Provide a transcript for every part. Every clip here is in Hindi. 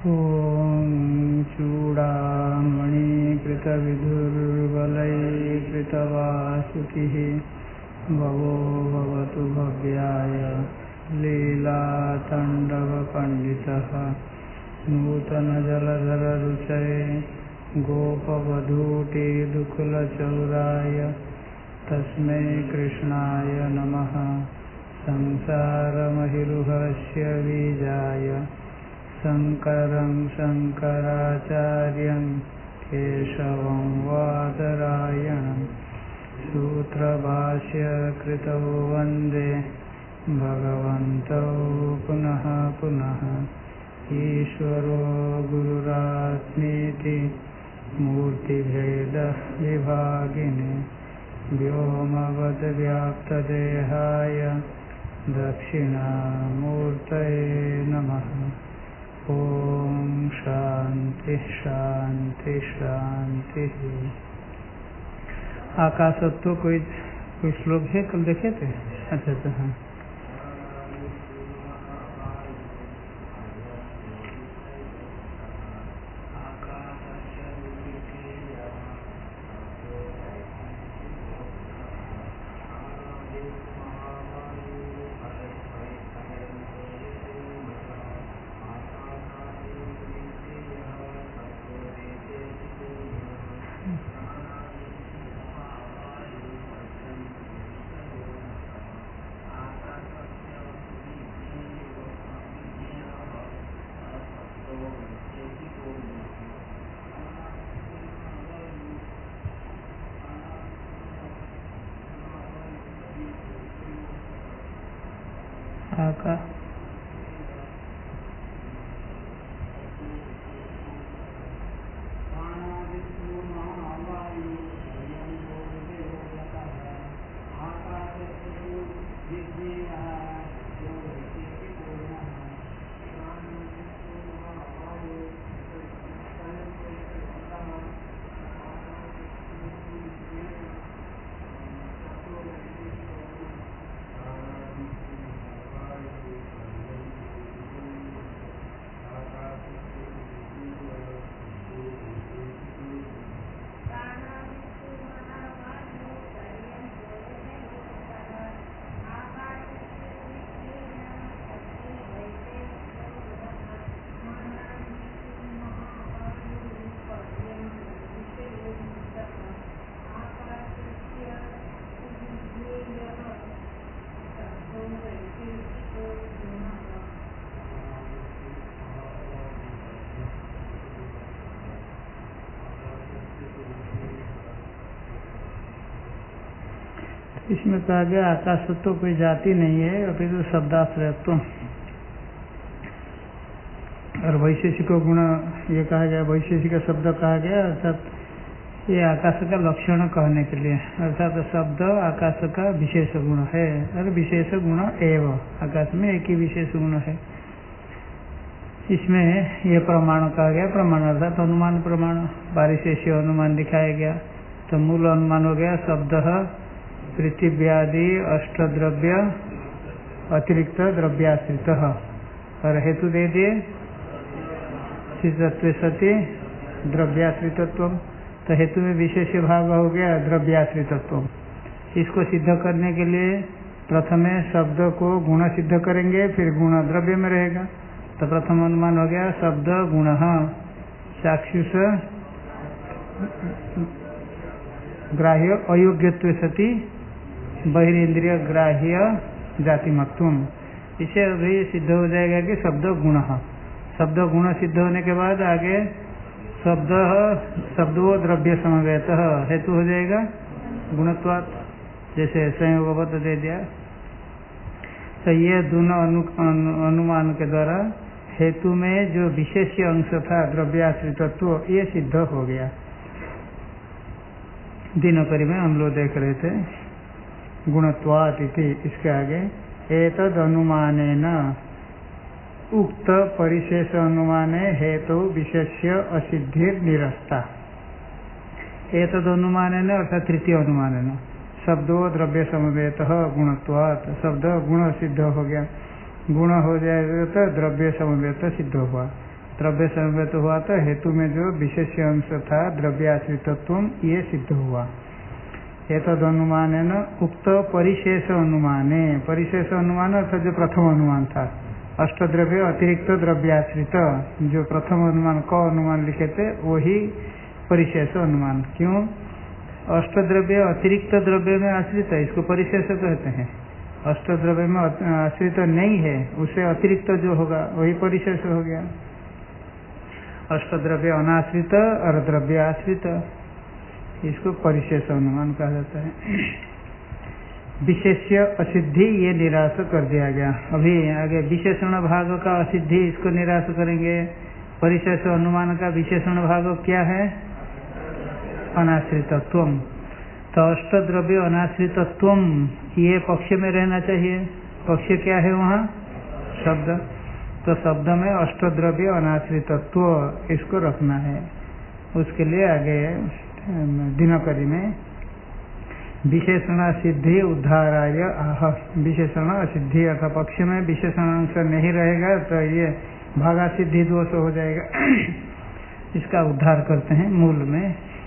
ॐ चूडामणिकृतविधुर्वलैकृतवासुकिः भवो भवतु भव्याय लीलाताण्डवपण्डितः नूतनजलधररुचये गोपवधूटिदुकुलचौराय तस्मै कृष्णाय नमः। संसारमहिरुहस्य बीजाय शङ्करं शङ्कराचार्यं केशवं वादरायणं सूत्रभाष्यकृतौ वन्दे भगवन्तौ पुनः पुनः। ईश्वरो गुरुरात्मेति मूर्तिभेदविभागिने व्योमवद्व्याप्तदेहाय दक्षिणामूर्तये नमः। ओम शांति शांति शांति। आकाशत्व कोई श्लोक है, कल देखे थे? अच्छा हाँ। इसमें कहा गया आकाशत्व कोई जाति नहीं है, अभी तो शब्दाश्रयत्व। और वैशेषिक गुण ये कहा गया, वैशेषिक शब्द कहा गया अर्थात ये आकाश का लक्षण कहने के लिए, अर्थात शब्द आकाश का विशेष गुण है और विशेष गुण एवं आकाश में एक ही विशेष गुण है। इसमें ये प्रमाण कहा गया, प्रमाण अर्थात अनुमान प्रमाण, पारिशेष्य अनुमान दिखाया गया। तो मूल अनुमान हो गया शब्द पृथिव्यादि अष्टद्रव्य अतिरिक्त द्रव्याश्रित, और हेतु दे दिए सिद्धत्व सति द्रव्याश्रितत्व। तो हेतु में विशेष भाग हो गया द्रव्याश्रितत्व। इसको सिद्ध करने के लिए प्रथमे शब्द को गुण सिद्ध करेंगे, फिर गुण द्रव्य में रहेगा। तो प्रथम अनुमान हो गया शब्द गुण चाक्षुष ग्राह्य अयोग्यत्व सति बहिरेन्द्रिय ग्राह्य जातिमत्वम। इसे अभी सिद्ध हो जाएगा कि शब्द गुण, शब्द गुण सिद्ध होने के बाद आगे शब्दो द्रव्य समवेत हेतु हो जाएगा गुणत्वात्, जैसे संयोगवत दे दिया। तो ये दोनों अनुमान के द्वारा हेतु में जो विशेष अंश था द्रव्याश्रितत्व ये सिद्ध हो गया। दिनकरी में हम लोग देख रहे थे गुणत्वात् इति, इसके आगे एतद अनुमानेन उक्त परिशेष अनुमाने हेतु विशेष्य असिद्धिर निरस्ता। एतद अनुमानेन अर्थात तृतीय अनुमानेन शब्दो द्रव्य समवेत गुणत्वात्, शब्द गुण सिद्ध हो गया, गुण हो जाएगा तो द्रव्य समवेत सिद्ध हुआ। द्रव्य समवेत हुआ तो हेतु में जो विशेष अंश था द्रव्याश्रितत्व ये सिद्ध हुआ। एतद अनुमान है न उक्त परिशेष अनुमाने, परिशेष अनुमान अर्थात जो प्रथम अनुमान था अष्टद्रव्य अतिरिक्त द्रव्याश्रित, जो प्रथम अनुमान क अनुमान लिखे थे वही परिशेष अनुमान। क्यों? अष्टद्रव्य अतिरिक्त द्रव्य में आश्रित है, इसको परिशेष कहते हैं। अष्टद्रव्य में आश्रित नहीं है, उससे अतिरिक्त जो होगा वही परिशेष हो गया। अष्टद्रव्य अनाश्रित और द्रव्य आश्रित, इसको परिशेष अनुमान कहा जाता है। विशेष्य असिद्धि ये निराश कर दिया गया। अभी आगे विशेषण भाग का असिद्धि, इसको निराश करेंगे। परिशेष अनुमान का विशेषण भाग क्या है? अनाश्रितत्व। तो अष्टद्रव्य अनाश्रितत्व ये पक्ष में रहना चाहिए। पक्ष क्या है वहाँ? शब्द। तो शब्द में अष्टद्रव्य अनाश्रितत्व इसको रखना है। उसके लिए आगे दिनकरी में विशेषण सिद्धि उद्धाराय आह, विशेषण असिद्धि अर्थात पक्ष में विशेषण अंश नहीं रहेगा तो ये भागा सिद्धि दोष हो जाएगा। इसका उद्धार करते हैं मूल में।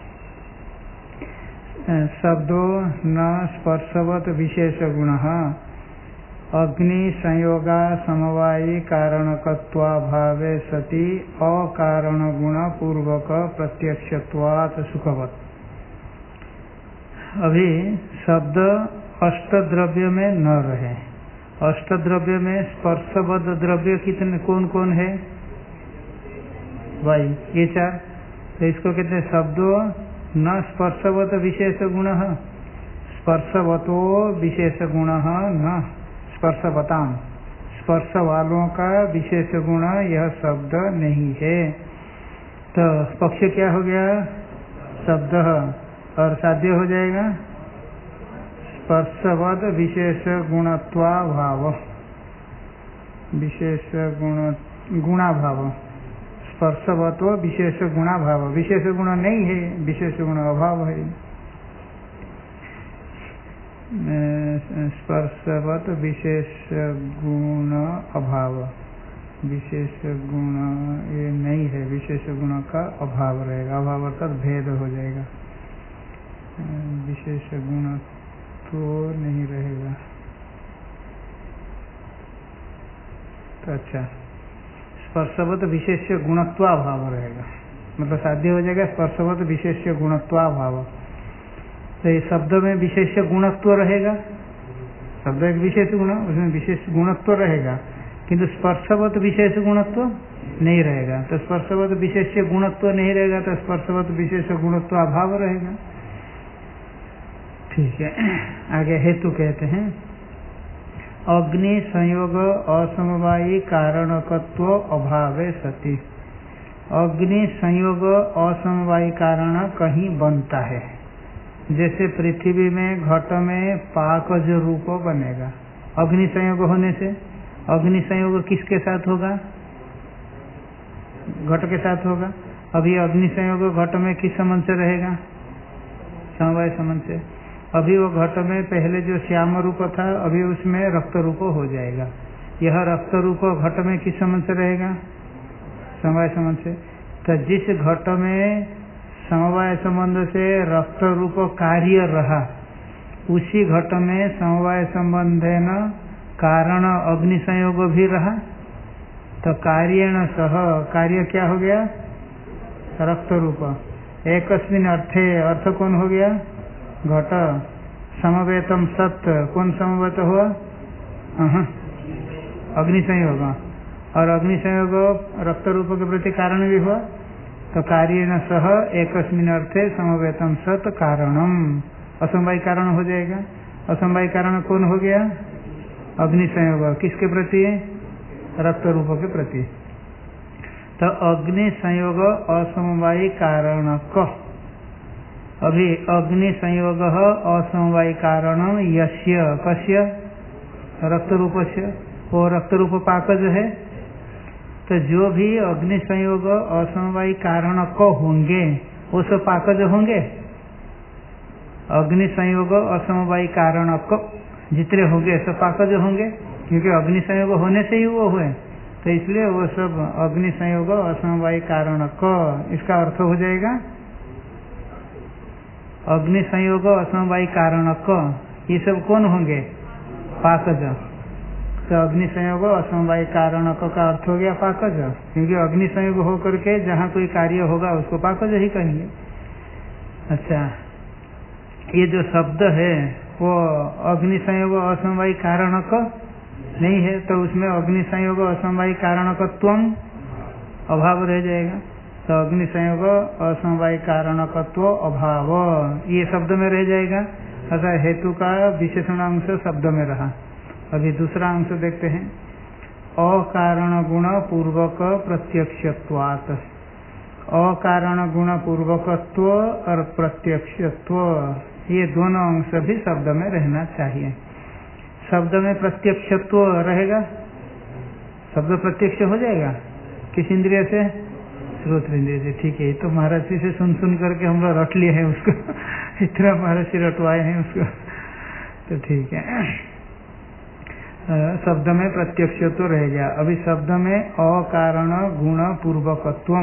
शब्दो न स्पर्शवत विशेष गुण अग्नि संयोगा समवायी कारणकत्वाभावे सति अकारण गुण पूर्वक प्रत्यक्षत्वात् सुखवत्। अभी शब्द अष्टद्रव्य में न रहे। अष्टद्रव्य में स्पर्शवद द्रव्य कितने कौन कौन है? भाई ये चार। तो इसको कहते हैं शब्दो न स्पर्शवत विशेष गुण, स्पर्शवतो विशेष गुण न स्पर्शवताम, स्पर्श वालों का विशेष गुण यह शब्द नहीं है। तो पक्ष क्या हो गया? शब्द, और साध्य हो जाएगा स्पर्शवद विशेष गुणत्वाभाव, विशेष गुणाभाव, स्पर्शवतो विशेष गुणाभाव। विशेष गुण नहीं है, विशेष गुण अभाव है। स्पर्शवत विशेष गुण अभाव, विशेष गुण ये नहीं है, विशेष गुण का अभाव रहेगा। अभाव अर्थात भेद हो जाएगा, विशेष गुण तो नहीं रहेगा। तो अच्छा, स्पर्शवत विशेष गुणत्वाभाव रहेगा, मतलब साध्य हो जाएगा स्पर्शवत विशेष गुणत्वाभाव। तो ये शब्द में विशेष गुणत्व रहेगा, शब्द एक विशेष गुण, उसमें विशेष गुणत्व रहेगा, किंतु स्पर्शवत विशेष गुणत्व नहीं रहेगा। तो स्पर्शवत विशेष गुणत्व नहीं रहेगा तो स्पर्शवत विशेष गुणत्व अभाव रहेगा। ठीक है, आगे हेतु कहते हैं अग्नि संयोग असमवायी कारणकत्व अभावे सति। अग्नि संयोग असमवायी कारण कहीं बनता है, जैसे पृथ्वी में घट में पाकज रूप बनेगा अग्नि संयोग होने से। अग्नि संयोग किसके साथ होगा? घट के साथ होगा। अभी अग्नि संयोग घट में किस संबंध से रहेगा? समवाय संबंध से। अभी वो घट में पहले जो श्याम रूप था अभी उसमें रक्त रूप हो जाएगा। यह रक्त रूप घट में किस संबंध से रहेगा? समवाय संबंध से। तो जिस घट में समवाय संबंध से रक्त रूप कार्य रहा, उसी घट में समवाय संबंध न कारण अग्नि संयोग भी रहा। तो कार्येण सह, कार्य क्या हो गया? रक्त रूप। एकस्मिन् अर्थे, अर्थ कौन हो गया? घट। समवेतम सत्य, कौन समवेत हुआ? अग्नि संयोग। और अग्नि संयोग रक्त रूप के प्रति कारण भी हुआ। तो कार्येण सह एकस्मिन् अर्थे समवेतम सत कारणम, असमवाय कारण हो जाएगा। असमवाय कारण कौन हो गया? अग्नि संयोग। किसके प्रति? रक्त रूप के प्रति। तो अग्नि संयोग असमवायी कारण क। अभी अग्नि संयोग असमवायी कारण यस्य, कस्य? रक्त रूपस्य। वो रक्त रूप पाकज है। तो जो भी अग्नि संयोग असमवायी कारण को होंगे वो सब पाकज होंगे। अग्नि संयोग असमवायी कारण को जितने होंगे सब पाकज होंगे, क्योंकि अग्नि संयोग होने से ही वो हुए। तो इसलिए वो सब अग्नि संयोग असमवाय कारण क, इसका अर्थ हो जाएगा अग्नि संयोग असमवाय कारण क, ये सब कौन होंगे? पाकज। तो अग्नि संयोग असमवाय कारण क का अर्थ हो गया पाकज, क्योंकि अग्नि संयोग होकर के जहाँ कोई कार्य होगा उसको पाकज ही कहेंगे। अच्छा, ये जो शब्द है वो अग्नि संयोग असमवाय कारण क नहीं है, तो उसमें अग्नि संयोग असमवाय कारणकत्व अभाव रह जाएगा। तो अग्नि संयोग असमवाय कारणकत्व अभाव ये शब्द में रह जाएगा। अतः हेतु का विशेषण अंश शब्द में रहा। अभी दूसरा अंश देखते हैं। अकारण गुण पूर्वक प्रत्यक्षत्वात्, अकारण गुण पूर्वकत्व और प्रत्यक्षत्व ये दोनों अंश भी शब्द में रहना चाहिए। शब्द में प्रत्यक्षत्व रहेगा, शब्द प्रत्यक्ष हो जाएगा किस इंद्रिय से? श्रोत्र इंद्रिय से। ठीक है, तो महर्षि से सुन सुन करके हम लोग रट लिए हैं उसको इतना महर्षि रटवाए हैं उसको, तो ठीक है। शब्द में प्रत्यक्षत्व रह गया। अभी शब्द में अकारण गुण पूर्वकत्व,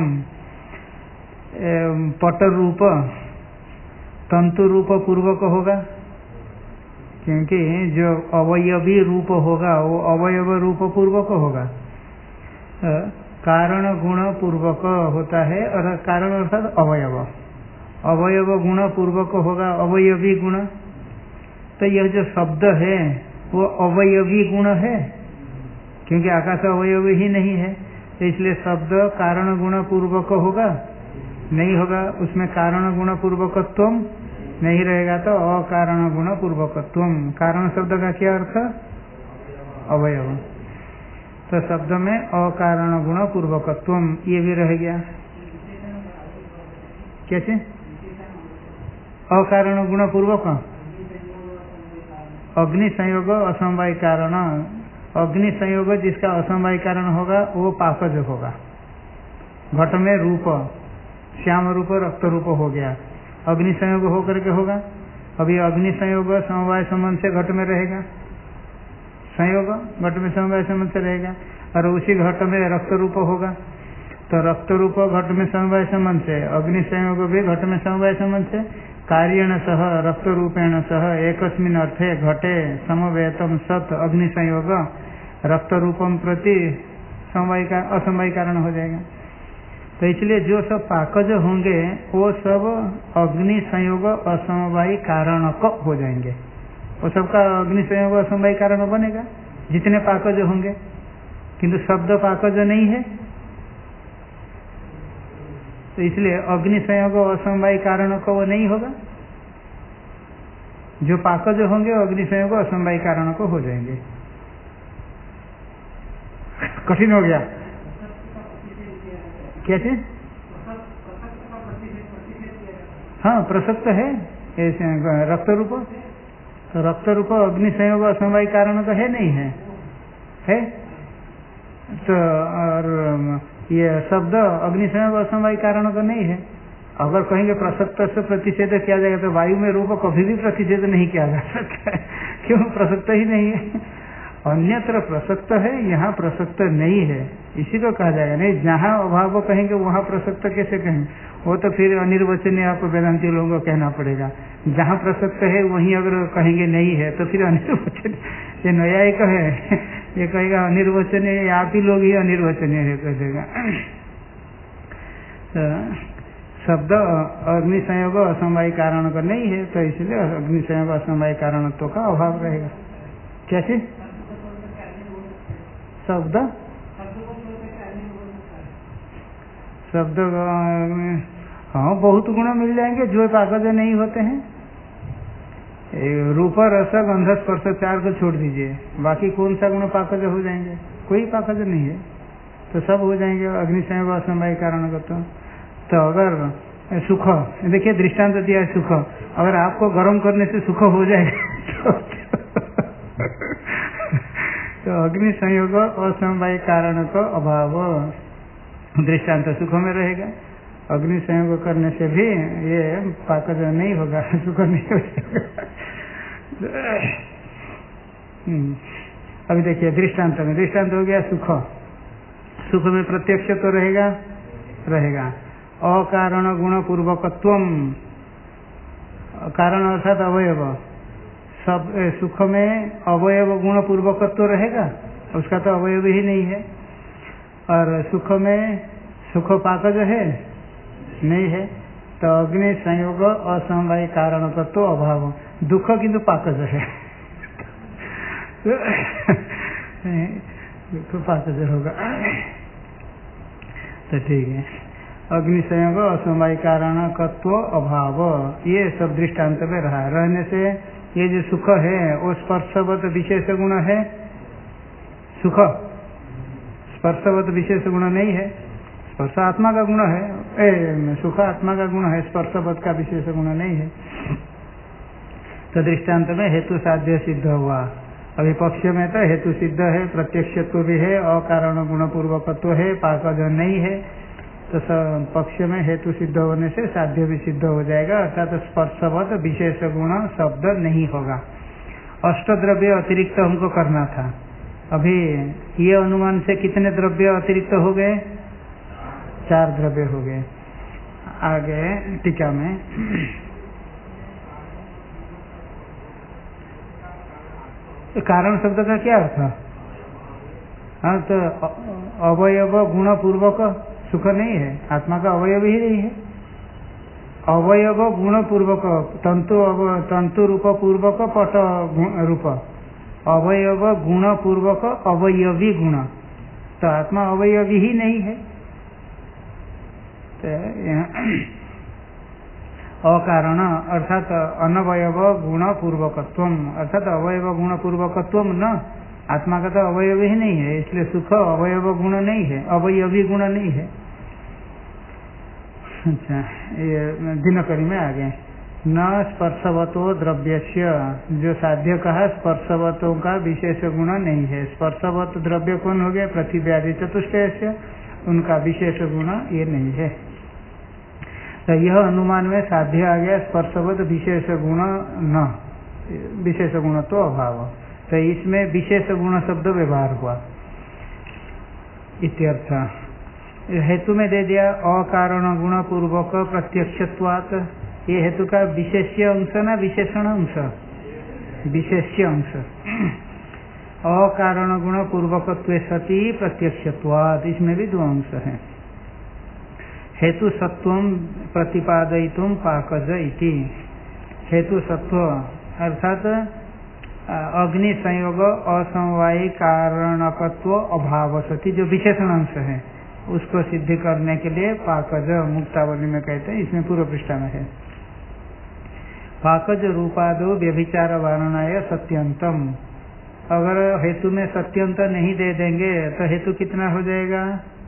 पट रूप तंतु रूप पूर्वक होगा, क्योंकि जो अवयवी रूप होगा वो अवयव रूप पूर्वक होगा। कारण गुण पूर्वक होता है, और कारण अर्थात अवयव, अवयव गुण पूर्वक होगा अवयवी गुण। तो यह जो शब्द है वो अवयवी गुण है, क्योंकि आकाश अवयवी ही नहीं है, तो इसलिए शब्द कारण गुण पूर्वक होगा नहीं होगा, उसमें कारण गुण पूर्वकत्व नहीं रहेगा। तो अकारण गुण पूर्वकत्व, कारण शब्द का क्या अर्थ? अवयव। तो शब्द में अकारण गुण पूर्वकत्व ये भी रह गया। कैसे? अकारण गुण पूर्वक अग्नि संयोग असमवाय कारण, अग्नि संयोग जिसका असमवाय कारण होगा वो पाकज होगा। घट में रूप श्याम रूप रक्त रूप हो गया, अग्नि संयोग होकर के होगा। अभी अग्नि संयोग समवाय संबंध से घट में रहेगा, संयोग घट में समवाय संबंध से रहेगा, और उसी घट में रक्त रूप होगा। तो रक्त रूप घट में समवाय संबंध से, अग्नि संयोग भी घट में समवाय संबंध से, कार्येण सह रक्त रूपेण सह एकस्मिन् अर्थे घटे समवेतम सत अग्नि संयोग रक्त रूपम प्रति समवाय का असमवाय कारण हो जाएगा। तो इसलिए जो सब पाकज होंगे वो सब अग्नि संयोग असमवाय कारणक हो जाएंगे, वो सबका अग्नि संयोग असमवाय कारण बनेगा जितने पाकज होंगे, किंतु शब्द पाकज नहीं है, तो इसलिए अग्नि संयोग असमवाय कारणक वो नहीं होगा। जो पाकज होंगे अग्नि संयोग असमवाय कारणक हो जाएंगे। कठिन हो गया कैसे? हाँ, प्रसक्त है ऐसे रक्त रूप, तो रक्त रूप अग्नि संयोग असमवाय कारण का है नहीं है, है तो, और ये शब्द अग्नि संयोग असमवाय कारण का नहीं है। अगर कहेंगे प्रसक्त से प्रतिषेध किया जाएगा तो वायु में रूप कभी भी प्रतिषेध नहीं किया जा सकता है, क्यों? प्रसक्त ही नहीं है। अन्यत्र प्रसक्त है, यहाँ प्रसक्त नहीं है, इसी को कहा जाएगा। नहीं, जहाँ अभाव कहेंगे वहाँ प्रसक्त कैसे कहेंगे? वो तो फिर अनिर्वचनीय आपको वेदांती लोगों को कहना पड़ेगा। जहाँ प्रसक्त है वहीं अगर कहेंगे नहीं है तो फिर अनिर्वचनीय, ये न्यायिक है, ये कहेगा अनिर्वचनीय, आप ही लोग ही अनिर्वचनीय है कह देगा। शब्द अग्नि संयोग असमवाय कारण का नहीं है, तो इसलिए अग्नि संयोग असमवाय कारणत्व का अभाव रहेगा। कैसे? शब्द शब्द हाँ, बहुत गुण मिल जाएंगे जो पाकज नहीं होते हैं। रूप रस गंध स्पर्श चार को छोड़ दीजिए, बाकी कौन सा गुण पाकज हो जाएंगे? कोई पाकज नहीं है, तो सब हो जाएंगे अग्नि संयोग असमवाय कारण का। तो अगर सुख, देखिए दृष्टांत दिया है सुख, अगर आपको गर्म करने से सुख हो जाएगा तो अग्नि संयोग असमवाय कारण का अभाव दृष्टांत सुख में रहेगा। अग्नि संयोग करने से भी ये पाकज नहीं होगा, सुख नहीं हो जाएगा। अभी देखिए दृष्टांत में, दृष्टांत हो गया सुख, सुख में प्रत्यक्ष तो रहेगा रहेगा। अकारण गुण पूर्वकत्वम, कारण अर्थात अवयव, सब सुख में अवयव गुण पूर्वकत्व रहेगा, उसका तो अवयव ही नहीं है। और सुख में सुख पाकज है नहीं है, तो अग्नि संयोग असमवाय कारण तत्व अभाव, दुख किंतु पाकज है दुख पाकज होगा तो ठीक है। अग्नि संयोग असमवाय कारण तत्व अभाव, ये सब दृष्टांत में रहा। रहने से ये जो सुख है वो स्पर्शवत विशेष गुण है, सुख स्पर्शवत विशेष गुण नहीं है, स्पर्श आत्मा का गुण है, सुख आत्मा का गुण है, स्पर्शवत का विशेष गुण नहीं है। तो दृष्टांत में हेतु साध्य सिद्ध हुआ। अभी पक्ष में तो हेतु सिद्ध है, प्रत्यक्षत्व भी है, अकारण गुण पूर्वकत्व है, पाकज नहीं है। तो पक्ष में हेतु सिद्ध होने से साध्य भी सिद्ध हो जाएगा, अर्थात स्पर्शवत विशेष गुण शब्द नहीं होगा। अष्टद्रव्य अतिरिक्त हमको करना था। अभी ये अनुमान से कितने द्रव्य अतिरिक्त हो गए? 4 द्रव्य हो गए। आगे टीका में कारण शब्द का क्या अर्थ? हाँ, तो अवयव गुण पूर्वक सुख नहीं है, आत्मा का अवयव ही नहीं है। अवयव गुण पूर्वक, तंतु रूप पूर्वक पट रूप, अवयव गुण पूर्वक अवयवी गुण, तो आत्मा अवयवी ही नहीं है। तो अकारण अर्थात अनवयव गुण पूर्वकत्वम, अर्थात अवयव गुण पूर्वकत्वम न, आत्मा का तो अवयव ही नहीं है, इसलिए सुख अवयव गुण नहीं है, अवयवी गुण नहीं है। अच्छा, ये दिनकरी में आ गए। न स्पर्शवतो द्रव्यस्य, जो साध्य कहा स्पर्शवतों का विशेष गुण नहीं है। स्पर्शवत द्रव्य कौन हो गया? पृथ्वी आदि चतुष्टय, उनका विशेष गुण ये नहीं है। तो यह अनुमान में साध्य आ गया स्पर्शवत विशेष गुण न, विशेष गुण तो अभाव, तो इसमें विशेष गुण शब्द व्यवहार हुआ इत्यर्थ। हेतु में दे दिया अकारण गुण पूर्वक प्रत्यक्षत्वात्, ये हेतु का विशेष्य अंश ना विशेषण अंश? विशेष्य अंश। अकारण गुण पूर्वकत्वे सति प्रत्यक्षत्वात्, इसमें भी 2 अंश हैं। हेतु सत्वम प्रतिपादयितुम पाकज इति, हेतु सत्व अर्थात अग्नि संयोग असमवायी कारणकत्व अभाव सति, जो विशेषण अंश है उसको सिद्ध करने के लिए पाकज मुक्तावली में कहते हैं, इसमें पूर्व पृष्ठा में है। पाकज रूपादो व्यभिचार वारणाय सत्यंतम, अगर हेतु में सत्यंत नहीं दे देंगे तो हेतु कितना हो जाएगा?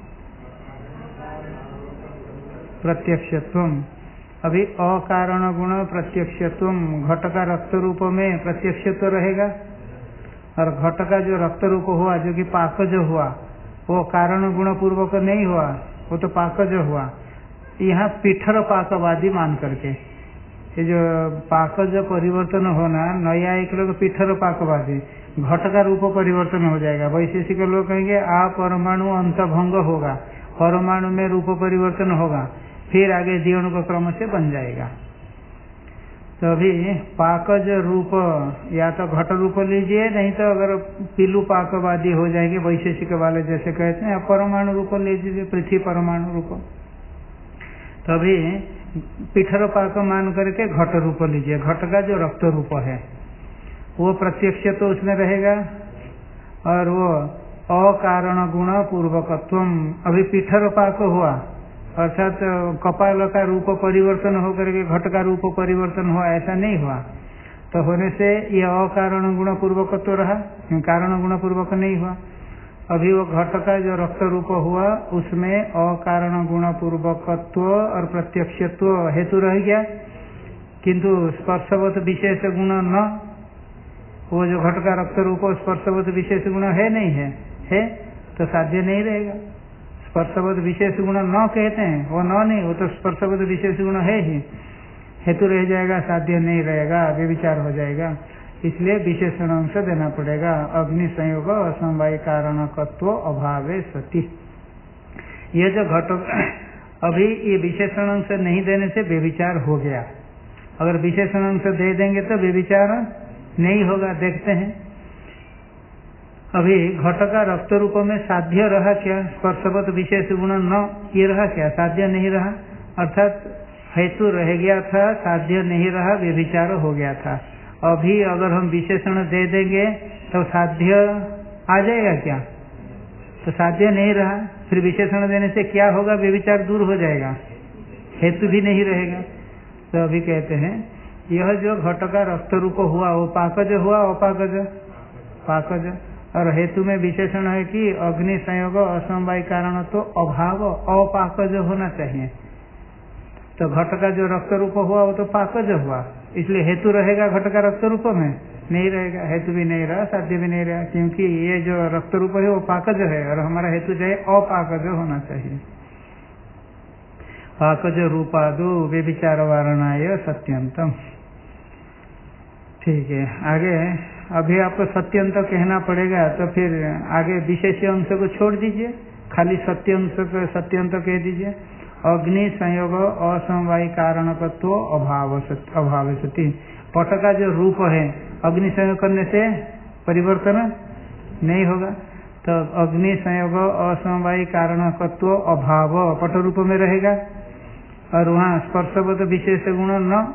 प्रत्यक्षत्वम। अभी अकारण गुण प्रत्यक्षत्वम, घट का रक्त रूप में प्रत्यक्षत्व रहेगा, और घट का जो रक्त रूप हुआ जो कि पाकज हुआ वो कारण गुण पूर्वक नहीं हुआ, वो तो पाकज हुआ। यहाँ पीठर पाकवादी मान करके, ये जो पाकज परिवर्तन होना, न्यायिक लोग पीठर पाकवादी, घट का रूप परिवर्तन हो जाएगा। वैशेषिक लोग कहेंगे अपरमाणु अंतभंग होगा, परमाणु में रूप परिवर्तन होगा, फिर आगे जीवन को क्रम से बन जाएगा। तो अभी पाकज रूप या तो घट रूप लीजिए, नहीं तो अगर पीलू पाकवादी हो जाएंगे वैशेषिक वाले जैसे कहते हैं, परमाणु रूप लीजिए, पृथ्वी परमाणु रूप। तो अभी पीठर पाक मान करके घट रूप लीजिए, घट का जो रक्त रूप है वो प्रत्यक्ष तो उसमें रहेगा, और वो अकारण गुण पूर्वकत्वम, अभी पीठर पाक हुआ अर्थात कपाल का रूप परिवर्तन होकर के घट का रूप परिवर्तन हुआ, ऐसा नहीं हुआ। तो होने से ये अकारण गुण पूर्वकत्व रहा, कारण गुण पूर्वक नहीं हुआ। अभी वो घट का जो रक्त रूप हुआ उसमें अकारण गुण पूर्वकत्व और प्रत्यक्षत्व हेतु रह गया, किंतु स्पर्शवत विशेष गुण न, वो जो घट का रक्त रूप स्पर्शवत विशेष गुण है नहीं है, तो साध्य नहीं रहेगा। स्पर्शवत विशेष गुण न कहते हैं, वो न नहीं, वो तो स्पर्शवत विशेष गुण है ही, हेतु रह जाएगा, साध्य नहीं रहेगा, व्यभिचार हो जाएगा। इसलिए विशेषण अंश देना पड़ेगा। अग्नि संयोग असमवाय कारणकत्व अभावे सति, ये जो घट अभी ये विशेषण अंश नहीं देने से व्यभिचार हो गया। अगर विशेषण अंश दे देंगे तो व्यभिचार नहीं होगा। देखते हैं अभी घट का रक्त रूप में साध्य रहा क्या? स्पर्शवत विशेष गुण न ये रहा क्या? साध्य नहीं रहा, अर्थात हेतु रह गया था, साध्य नहीं रहा, व्यभिचार हो गया था। अभी अगर हम विशेषण दे देंगे तो साध्य आ जाएगा क्या? तो साध्य नहीं रहा, फिर विशेषण देने से क्या होगा? व्यभिचार दूर हो जाएगा, हेतु भी नहीं रहेगा। तो अभी कहते हैं यह जो घट का रक्त रूप हुआ वो पाकज हुआ, अपाकज? पाकज। और हेतु में विशेषण है कि अग्नि संयोग असमवाय कारण तो अभाव अपाकज होना चाहिए। तो घट का जो रक्त रूप हुआ वो तो पाकज हुआ, इसलिए हेतु रहेगा घट का रक्त रूप में? नहीं रहेगा, हेतु भी नहीं रहा, साध्य भी नहीं रहा, क्योंकि ये जो रक्त रूप है वो पाकज है और हमारा हेतु जो है अपाकज होना चाहिए। पाकज रूपादो व्यभिचार वारणाय सत्यंतम। ठीक है, आगे अभी आपको सत्यंत कहना पड़ेगा, तो फिर आगे विशेष अंश को छोड़ दीजिए, खाली सत्यंत कह दीजिए। अग्नि संयोग असमवाय कारणकत्व अभाव सती। पट का जो रूप है अग्नि संयोग करने से परिवर्तन नहीं होगा, तो अग्नि संयोग असमवाय कारणकत्व अभाव पट रूप में रहेगा। और वहाँ स्पर्शवत विशेष गुण न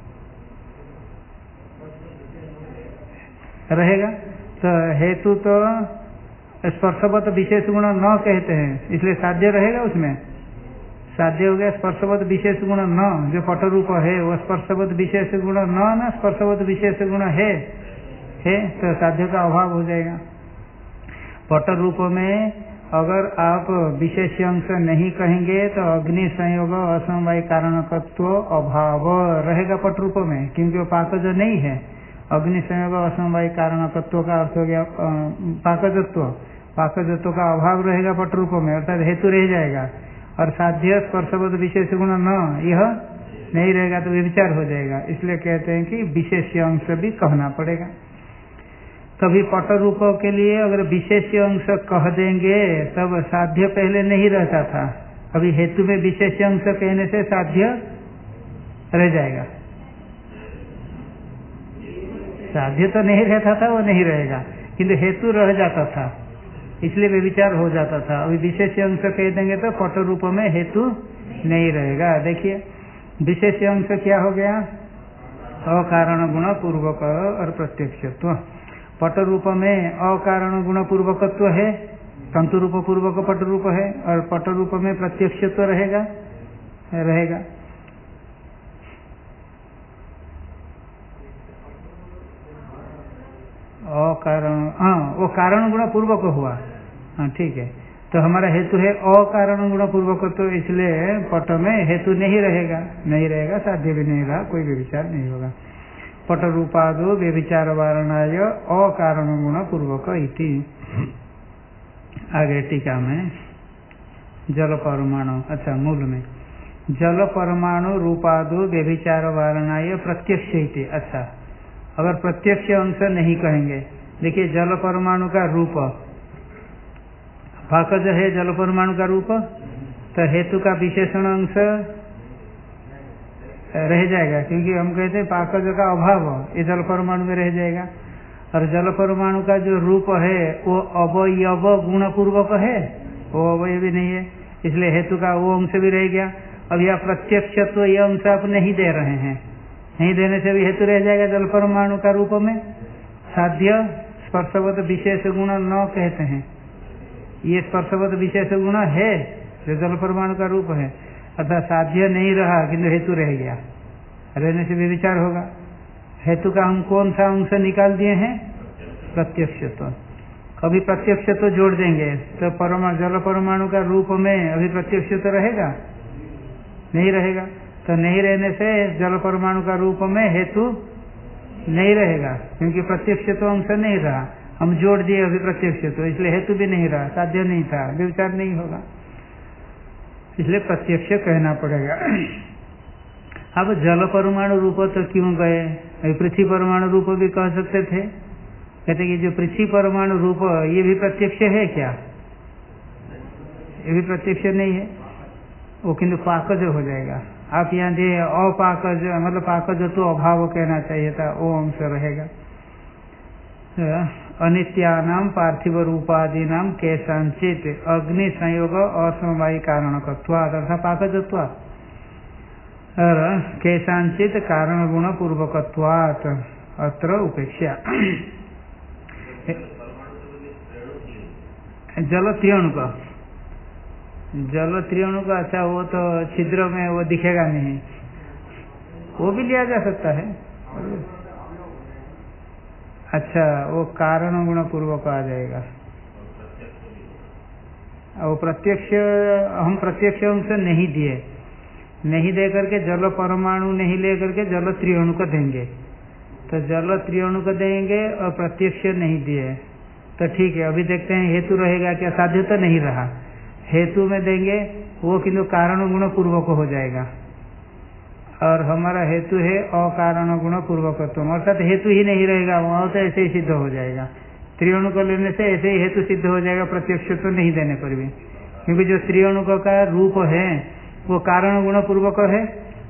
रहेगा, तो हेतु तो स्पर्शवत विशेष गुण न कहते हैं, इसलिए साध्य रहेगा उसमें। साध्य हो गया स्पर्शवत विशेष गुण न, जो पट रूप है वो स्पर्शवत विशेष गुण न स्पर्शवत विशेष गुण है, तो साध्य का अभाव हो जाएगा। पट रूप में अगर आप विशेष अंश नहीं कहेंगे तो अग्नि संयोग असमवाय कारणकत्व अभाव रहेगा पट रूप में, क्योंकि वो पाकज नहीं है। अग्नि संयोग असमवाय कारणकत्व का अर्थ हो गया पाकजत्व, पाकजत्व का अभाव रहेगा पट रूप में, अर्थात हेतु रह जाएगा। और साध्य स्पर्शवत विशेष गुण न यह नहीं रहेगा तो व्यभिचार हो जाएगा, इसलिए कहते हैं कि विशेष अंश भी कहना पड़ेगा। कभी पट रूप के लिए अगर विशेष अंश कह देंगे तब साध्य पहले नहीं रहता था, अभी हेतु में विशेष अंश कहने से साध्य रह जाएगा। साध्य तो नहीं रहता था, वो नहीं रहेगा, किंतु हेतु रह जाता था, इसलिए व्यभिचार हो जाता था। अभी विशेष अंश कह देंगे तो पट रूप में हेतु नहीं रहेगा। देखिए विशेष अंश क्या हो गया? अकारण गुण पूर्वक और प्रत्यक्षत्व। पट रूप में अकारण गुण पूर्वकत्व है, तंतु रूप पूर्वक पट रूप है, और पट रूप में प्रत्यक्षत्व रहेगा। अकारण, हाँ वो कारण गुण पूर्वक हुआ, हाँ ठीक है। तो हमारा हेतु है अकारण गुण पूर्वक, तो इसलिए पट में हेतु नहीं रहेगा, साध्य भी नहीं रहा, कोई भी विचार नहीं होगा। पट रूपादो व्यभिचार वारणाय अकारण गुण पूर्वक इति। आगे टीका में जल परमाणु, अच्छा मूल में जल परमाणु रूपादो व्यभिचार वारणाय प्रत्यक्ष इति। अच्छा, अगर प्रत्यक्ष अंश नहीं कहेंगे, देखिए जल परमाणु का रूप पाकज है, जल परमाणु का रूप, तो हेतु का विशेषण अंश रह जाएगा, क्योंकि हम कहते हैं पाकज का अभाव, ये जल परमाणु में रह जाएगा। और जल परमाणु का जो रूप है वो अवयव गुण पूर्वक है, वो अवयव भी नहीं है, इसलिए हेतु का वो अंश भी रह गया। अब यह प्रत्यक्ष तो ये अंश आप नहीं दे रहे हैं, नहीं देने से भी हेतु रह जाएगा जल परमाणु का रूप में। साध्य स्पर्शवत विशेष गुण न कहते हैं, ये स्पर्शवत विशेष गुण है जो जल परमाणु का रूप है, अर्थात साध्य नहीं रहा किंतु हेतु रह गया, रहने से भी विचार होगा। हेतु का हम कौन सा अंश निकाल दिए हैं? प्रत्यक्षत्व। अभी प्रत्यक्षत्व जोड़ देंगे तो जल परमाणु का रूप में अभी प्रत्यक्षत्व रहेगा? नहीं रहेगा, तो नहीं रहने से जल परमाणु का रूप में हेतु नहीं रहेगा, क्योंकि प्रत्यक्षत्व अंश नहीं रहा, हम जोड़ दिए अभी प्रत्यक्षत्व, इसलिए हेतु भी नहीं रहा, साध्य नहीं था, विचार नहीं होगा, इसलिए प्रत्यक्ष कहना पड़ेगा। अब जल परमाणु रूप तो क्यों गए? पृथ्वी परमाणु रूप भी कह सकते थे, कहते कि जो पृथ्वी परमाणु रूप ये भी प्रत्यक्ष है क्या? ये भी प्रत्यक्ष नहीं है, वो किंतु पाकज हो जाएगा। आप यहाँ दिए अपाकज, मतलब पाकज तो अभाव कहना चाहिए था, वो अंश रहेगा। अनित्यानाम पार्थिव रूपादीनाम केशांचित अग्नि संयोग असमवायी कारणकत्वात् अर्थात पाकजत्वात् और केशांचित कारण गुण पूर्वकत्वात् अत्र उपेक्षा। जल त्रिअणु का अच्छा, वो तो छिद्र में वो दिखेगा नहीं, वो भी लिया जा सकता है। अच्छा, वो कारण गुण पूर्वक आ जाएगा। वो प्रत्यक्ष, हम प्रत्यक्ष अंश नहीं दिए, नहीं दे करके जल परमाणु नहीं ले करके जल त्रिअणु को देंगे, तो जल त्रिअणु को देंगे और प्रत्यक्ष नहीं दिए तो ठीक है। अभी देखते हैं हेतु रहेगा क्या, साध्य तो नहीं रहा। हेतु में देंगे वो किंतु कारण गुण पूर्वक हो जाएगा, और हमारा हेतु है अकारण गुण पूर्वकत्व, अर्थात हेतु ही नहीं रहेगा, वहां तो ऐसे ही सिद्ध हो जाएगा। त्रिअणु को लेने से ऐसे ही हेतु सिद्ध हो जाएगा, प्रत्यक्ष तो नहीं देने पर भी, क्योंकि जो त्रिअणु का रूप है वो कारण गुण पूर्वक है,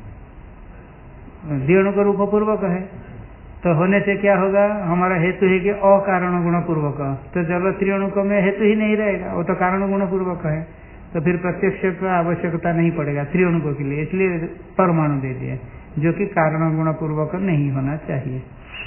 द्विअणु का रूप पूर्वक है, तो होने से क्या होगा, हमारा हेतु है कि अकारण गुण पूर्वक, तो जल त्रिअणु में हेतु ही नहीं रहेगा, वो तो कारण गुण पूर्वक है, तो फिर प्रत्यक्ष का आवश्यकता नहीं पड़ेगा त्रिअणु के लिए, इसलिए परमाणु दे दिए जो कि कारण गुण पूर्वक नहीं होना चाहिए।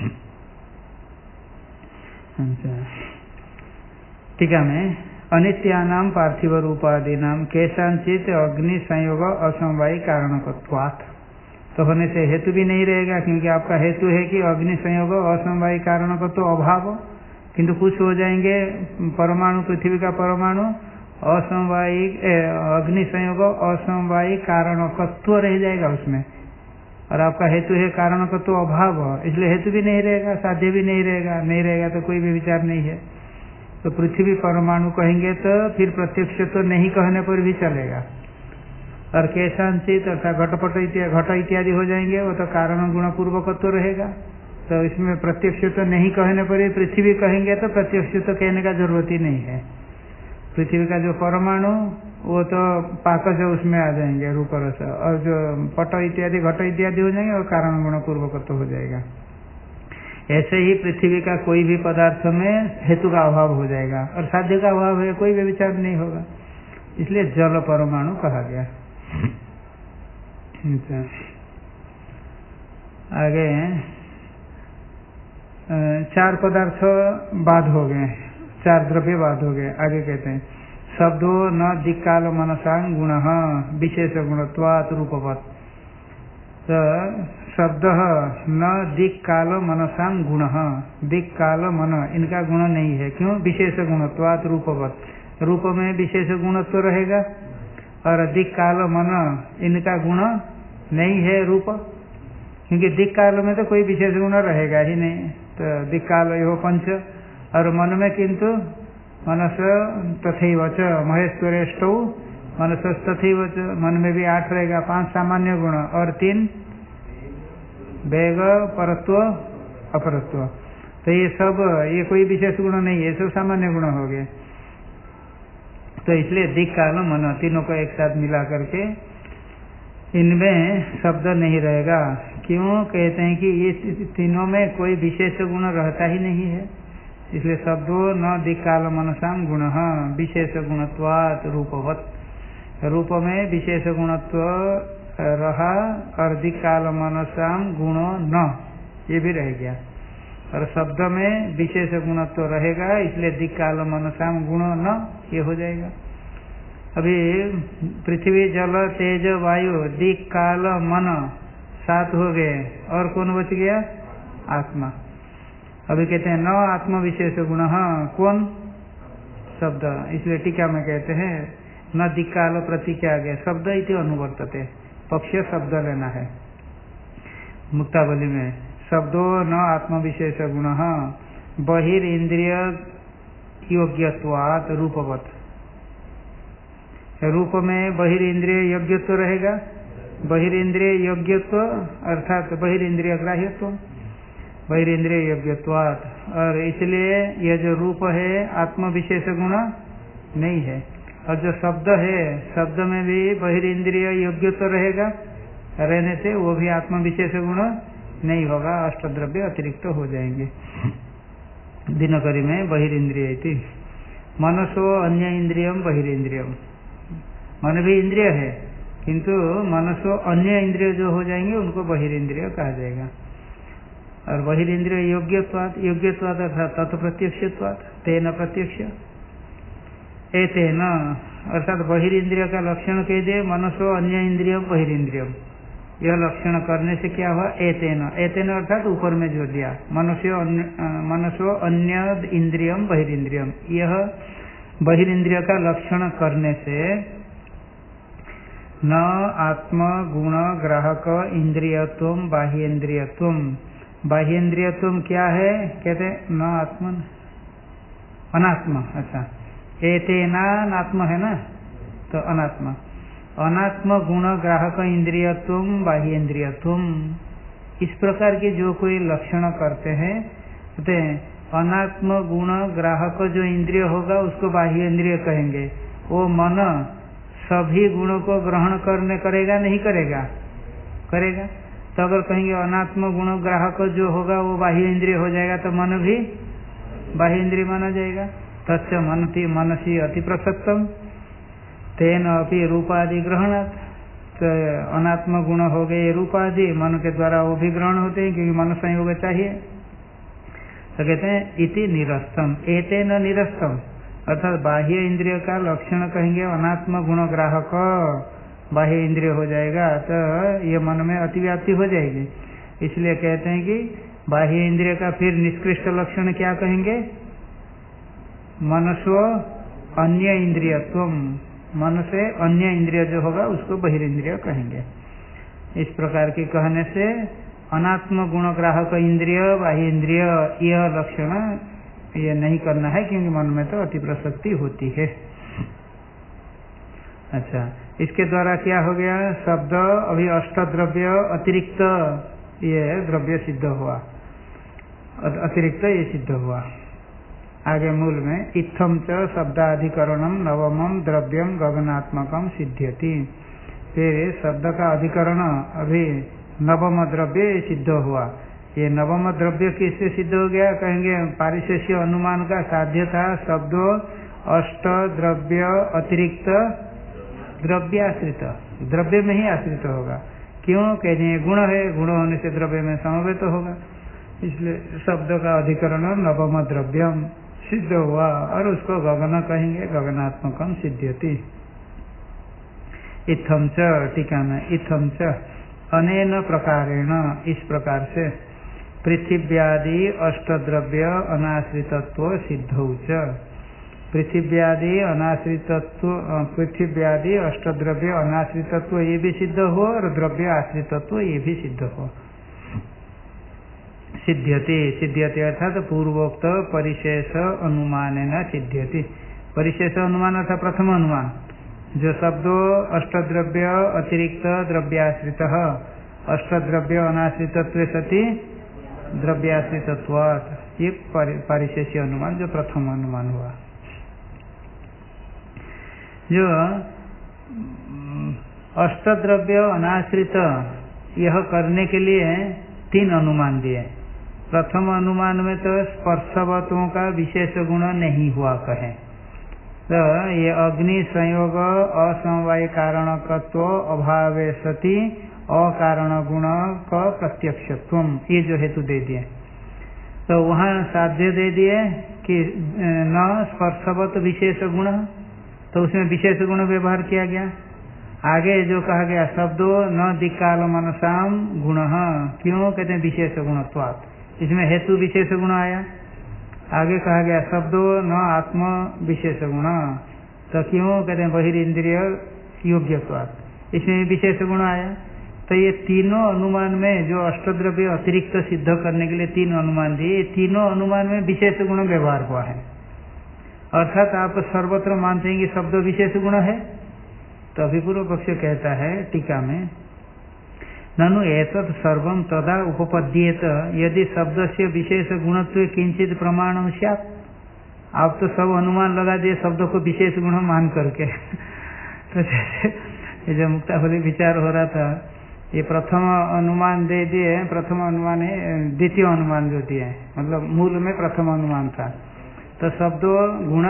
टीका में अनित्यानाम पार्थिव रूपादीनाम केशांचित अग्नि संयोग असमवायी कारणकत्वात्, तो होने से हेतु भी नहीं रहेगा, क्योंकि आपका हेतु है कि अग्नि संयोग असमवायी कारणकत्व अभाव, किंतु कुछ हो जाएंगे परमाणु, पृथ्वी का परमाणु असमवायी अग्नि संयोग असमवायी कारणकत्व रह जाएगा उसमें, और आपका हेतु है कारणकत्व अभाव, इसलिए हेतु भी नहीं रहेगा, साध्य भी नहीं रहेगा तो कोई भी विचार नहीं है। तो पृथ्वी परमाणु कहेंगे तो फिर प्रत्यक्ष तो नहीं कहने पर भी चलेगा, और केशांचित अर्थात घटपट घट इत्यादि हो जाएंगे, वो तो कारण गुण पूर्वकत्व रहेगा, तो इसमें प्रत्यक्ष तो नहीं कहने पर भी पृथ्वी कहेंगे तो प्रत्यक्ष तो कहने का जरूरत ही नहीं है। पृथ्वी का जो परमाणु वो तो पाकज उसमें आ जाएंगे रूप रस, और जो पट इत्यादि घट इत्यादि हो जाएंगे और कारण गुण पूर्वकत्व हो जाएगा। ऐसे ही पृथ्वी का कोई भी पदार्थ में हेतु का अभाव हो जाएगा, और साध्य का अभाव है, कोई भी विचार नहीं होगा, इसलिए जल परमाणु कहा गया। आगे 4 पदार्थ बाध हो गए, 4 द्रव्य बाध हो गए। आगे कहते हैं शब्दो न दिक्काल मनसांग गुण विशेष गुणत्वात् रूपवत्, तो शब्द न दिक्काल मनसांग गुण, दिक्काल मन इनका गुण नहीं है, क्यों, विशेष गुणत्वात् रूपवत्, रूप में विशेष गुणत्व रहेगा, और दिक्काल मन इनका गुण नहीं है रूप, क्योंकि दिक्काल में तो कोई विशेष गुण रहेगा ही नहीं, तो दिक्काल यो पंच, और मन में किंतु मनस तथैव च महेश्वरेष्टौ मनस तथैव च, मन में भी 8 रहेगा, 5 सामान्य गुण और 3 वेग परत्व अपरत्व, तो ये सब ये कोई विशेष गुण नहीं है, सब सामान्य गुण हो गए। तो इसलिए दिक् काल मन तीनों को एक साथ मिला करके इनमें शब्द नहीं रहेगा। क्यों कहते हैं कि ये तीनों में कोई विशेष गुण रहता ही नहीं है, इसलिए शब्दों न दिक् काल मनसाम गुण विशेष गुणत्वात् रूपवत्, रूप में विशेष गुणत्व रहा और दिक् काल मनसाम गुणो न, ये भी रह गया, और शब्द में विशेष गुणत्व रहेगा, इसलिए दिक् काल मनसाम गुणो न ये हो जाएगा। अभी पृथ्वी जल तेज वायु दिक् काल मन 7 हो गए, और कौन बच गया, आत्मा। अभी कहते हैं न आत्म विशेष गुण, कौन, शब्द, इसलिए टीका में कहते हैं न दिक् काल प्रति क्या गया, शब्द इति अनुवर्तते, पक्ष शब्द लेना है। मुक्तावली में शब्दों न आत्म विशेष गुण बहिर्इंद्रिय योग्यत्वात् रूपवत्, रूप में बहिर्इंद्रिय योग्यत्व रहेगा, बहिर्इंद्रिय योग्यत्व अर्थात बहिर्इंद्रिय ग्राह्यत्व, बहिर्इंद्रिय योग्यत्वात्, और इसलिए यह जो रूप है आत्म विशेष गुण नहीं है, और जो शब्द है, शब्द में भी बहिरेंद्रिय योग्य तो रहेगा, रहने से वो भी आत्म विशेष गुण नहीं होगा, अष्टद्रव्य अतिरिक्त हो जाएंगे। दिनकरी में बहिरेंद्रिय थी, मनसो अन्य इंद्रियम बहिरेंद्रियम, मन भी इंद्रिय है किंतु मनसो अन्य इंद्रिय जो हो जाएंगे उनको बहिरेंद्रिय कहा जाएगा। और बहिरेंद्रिय योग्यत्वात्, योग्यत्वात् अर्थात तत्प्रत्यक्षत्वात्, तेन प्रत्यक्ष, एतेन अर्थात बहिरेंद्रिय का लक्षण कह दिए, मनसो अन्य इंद्रियम बहिरेंद्रियम, यह लक्षण करने से क्या हुआ, एतेन, एतेन अर्थात ऊपर में जो दिया, मनसो अन्य इंद्रियम बहिरेंद्रियम, यह बहिरेंद्रिय का लक्षण करने से न आत्म गुण ग्राहक इंद्रियत्व बाह्येन्द्रियत्व, बाह्येन्द्रियत्व क्या है, कहते न आत्मन अनात्म, अच्छा एतेना आत्म है ना, तो अनात्मा, अनात्म गुण ग्राहक इंद्रियत्व बाह्येन्द्रियत्व, इस प्रकार के जो कोई लक्षण करते हैं, कहते हैं अनात्म गुण ग्राहक जो इंद्रिय होगा उसको बाह्येन्द्रिय कहेंगे। वो मन सभी गुणों को ग्रहण करने करेगा नहीं करेगा, करेगा। तो अगर कहेंगे अनात्म गुण ग्राहक जो होगा वो बाह्य इंद्रिय हो जाएगा तो मन भी बाह्य इंद्रिय माना जाएगा। तच्च मनति मनसी अति प्रसक्तम तेन अपि रूपादि ग्रहणात्, तो अनात्म गुण हो गए रूपादि, मन के द्वारा वो भी ग्रहण होते हैं क्योंकि मन संयोग चाहिए। तो कहते हैं इति निरस्तम, एतेन निरस्तम, अर्थात बाह्य इंद्रिय का लक्षण कहेंगे अनात्म गुण ग्राहक बाह्य इंद्रिय हो जाएगा तो ये मन में अतिव्याप्ति हो जाएगी। इसलिए कहते हैं कि बाह्य इंद्रिय का फिर निष्कृष्ट लक्षण क्या कहेंगे, मनस्व अन्य इंद्रियत्व, मन से अन्य इंद्रिय जो होगा उसको बहिरेंद्रिय कहेंगे। इस प्रकार के कहने से अनात्म गुण ग्राहक इंद्रिय बाह्य इंद्रिय यह लक्षण ये नहीं करना है क्योंकि मन में तो अति प्रसक्ति होती है। अच्छा, इसके द्वारा क्या हो गया, शब्द अभी अष्टद्रव्य अतिरिक्त ये द्रव्य सिद्ध हुआ, अतिरिक्त ये सिद्ध हुआ। आगे मूल में इत्थम च शब्दाधिकरणम नवमम द्रव्यम गगनात्मकम सिद्ध्यति, फिर शब्द का अधिकरण अभी नवम द्रव्य सिद्ध हुआ। ये नवम द्रव्य किससे सिद्ध हो गया, कहेंगे पारिशेष्य अनुमान का साध्य था शब्द अष्ट द्रव्य अतिरिक्त द्रव्य आश्रित, द्रव्य में ही आश्रित होगा। क्यों, कहते हैं गुण है, गुण होने से द्रव्य में समवेत होगा, इसलिए शब्द का अधिकरण नवम द्रव्यम सिद्ध हुआ और उसको गगन कहेंगे, गगनात्मकम सिद्ध्यति। इत्थम च, टीका में इत्थम च अनेन प्रकारेण, इस प्रकार से पृथिव्यादि अष्टद्रव्य अनाश्रितत्व सिद्धौ च, पृथिव्यादि अनाश्रितत्व, पृथिव्यादि अष्टद्रव्य अनाश्रितत्व ये भी सिद्ध हो और द्रव्य आश्रितत्व ये भी सिद्ध हो। सिद्ध्यति, सिद्ध्यति अर्थात पूर्वोक्त परिशेष अनुमानेन सिद्ध्यति, परिशेष अनुमान अर्थात प्रथम अनुमान, जो शब्दों अष्टद्रव्य अतिरिक्त द्रव्याश्रित, अष्टद्रव्य अनाश्रितत्व सति द्रव्याश्रितत्वात्, ये परिशेष्य अनुमान जो प्रथम अनुमान हुआ। जो अष्टद्रव्य अनाश्रित यह करने के लिए तीन अनुमान दिए। प्रथम अनुमान में तो स्पर्शवतों का विशेष गुण नहीं हुआ कहे, तो ये अग्नि संयोग असमवाय कारणकत्व अभावे सति अकारण गुण का प्रत्यक्षत्व, ये जो हेतु दे दिए। तो वहाँ साध्य दे दिए कि न स्पर्शवत विशेष गुण, तो उसमें विशेष गुण व्यवहार किया गया। आगे जो कहा गया शब्दों न दिक्काल मनसाम गुण, क्यों, कहते हैं विशेष गुणत्वात्, इसमें हेतु विशेष गुण आया। आगे कहा गया शब्दों न आत्म विशेष गुण, तो क्यों, कहते हैं बहिरेंद्रिय योग्यत्वात्, इसमें विशेष गुण आया। तो ये तीनों अनुमान में जो अष्टद्रव्य अतिरिक्त सिद्ध करने के लिए तीन अनुमान दिए, ये तीनों अनुमान में विशेष गुण व्यवहार हुआ है। अर्थात आप सर्वत्र मानते हैं कि शब्द विशेष गुण है, तो अभी पूर्व पक्ष कहता है टीका में ननु एतत् सर्वं तदा उपपद्येत यदि शब्द से विशेष गुणत्व किंचित प्रमाणम स्यात्, आप तो सब अनुमान लगा दिए शब्दों को विशेष गुण मान करके। तो जैसे ये जो मुक्तावली विचार हो रहा था, ये प्रथम अनुमान दे दिए, प्रथम अनुमान है, द्वितीय अनुमान जो दिए, मतलब मूल में प्रथम अनुमान था। तो शब्दों गुण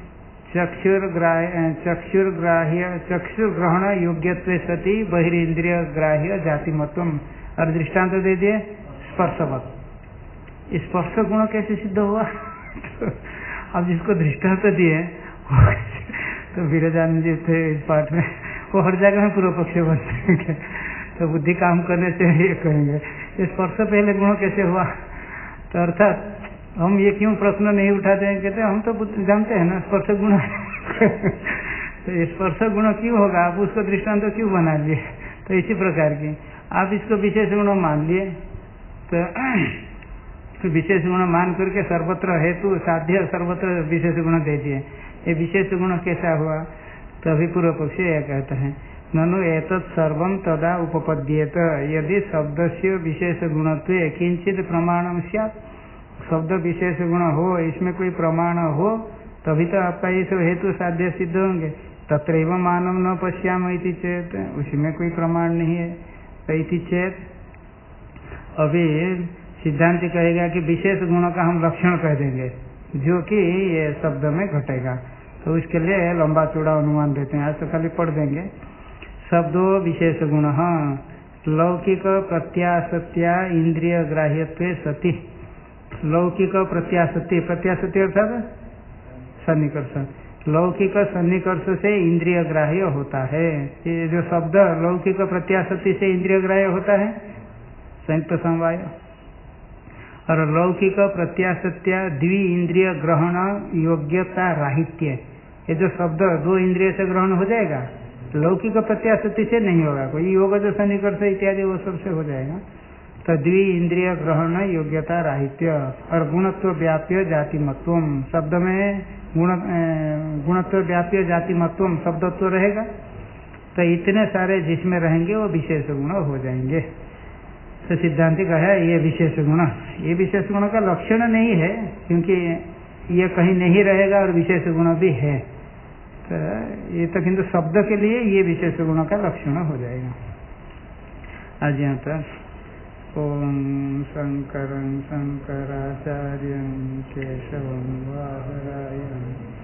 चक्षुर्ग्रहण योग्यत्वे सति बहिरीन्द्रिय ग्राह्य जातिमत्वम, और दृष्टांत दे दिए स्पर्शवत। स्पर्श गुण कैसे सिद्ध हुआ? तो अब जिसको दृष्टांत दिए तो विरजानंद जी थे इस पाठ में, वो हर जगह में पूर्व पक्ष बनते, तो बुद्धि काम करने से ये कहेंगे स्पर्श पहले गुण कैसे हुआ। तो अर्थात हम ये क्यों प्रश्न नहीं उठाते हैं, कहते हम तो जानते हैं ना स्पर्श गुण तो स्पर्श गुण क्यों होगा, आप उसको दृष्टांत तो क्यों बना लिए। तो इसी प्रकार की आप इसको विशेष गुण मान लिए, तो विशेष गुण मान करके सर्वत्र हेतु साध्य सर्वत्र विशेष गुण दे दिए। ये विशेष गुण कैसा हुआ? तो अभी पूर्व पक्षी यह कहते हैं ननु एतत् सर्वं तदा उपपद्येत यदि शब्दस्य विशेष गुणत्वे किंचित प्रमाणम स्यात्। शब्द विशेष गुण हो, इसमें कोई प्रमाण हो, तभी तो आपका ये सब हेतु साध्य सिद्ध होंगे। तत्रैव मानव न पश्याम इति चेत, उसमें कोई प्रमाण नहीं है। इति चेत, अभी सिद्धांत कहेगा कि विशेष गुणों का हम लक्षण कह देंगे जो कि ये शब्द में घटेगा, तो उसके लिए लंबा चौड़ा अनुमान देते हैं। आज तो खाली पढ़ देंगे। शब्दों विशेष गुण लौकिक प्रत्यासत्या इंद्रिय ग्राह्यत्वे सति। लौकिक प्रत्यासत्ति, प्रत्यासत्ति अर्थात सन्निकर्ष, लौकिक सन्निकर्ष से इंद्रिय ग्राह्य होता है। ये जो शब्द लौकिक प्रत्यासत्ति से इंद्रिय ग्राह्य होता है संयुक्त समवाय, और लौकिक प्रत्यासत्या द्वि इंद्रिय ग्रहण योग्यता राहित्य, ये जो शब्द दो इंद्रिय से ग्रहण हो जाएगा, लौकिक प्रत्यासत्ति से नहीं होगा, कोई योग जो सन्निकर्ष इत्यादि वो सबसे हो जाएगा। तो द्वि इंद्रिय ग्रहण योग्यता राहित्य और गुणत्व व्याप्य जातिमत्व, शब्द में गुणत्व व्याप्य जातिमत्व शब्दत्व रहेगा। तो इतने सारे जिसमें रहेंगे वो विशेष गुण हो जाएंगे। तो सिद्धांति कहा ये विशेष गुण, ये विशेष गुण का लक्षण नहीं है, क्योंकि ये कहीं नहीं रहेगा और विशेष गुण भी है। तो ये तो किंतु शब्द के लिए ये विशेष गुणों का लक्षण हो जाएगा। आज यहाँ तक। ओम शंकरं शंकराचार्यं केशवं वादरायणं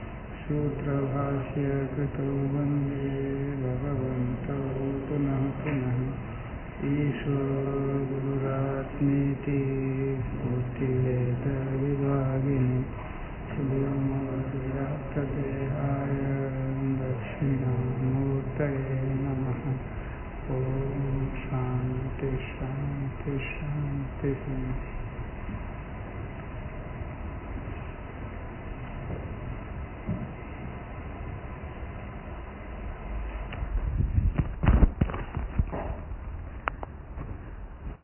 सूत्रभाष्य कृतो वन्दे भगवन्तौ पुनः पुनः। ईश्वरो गुरुरात्मेति मूर्तिभेद विभागिनि व्योमवद्व्याप्तदेहाय दक्षिणामूर्तये नमः। ओम शांति शांति शांति।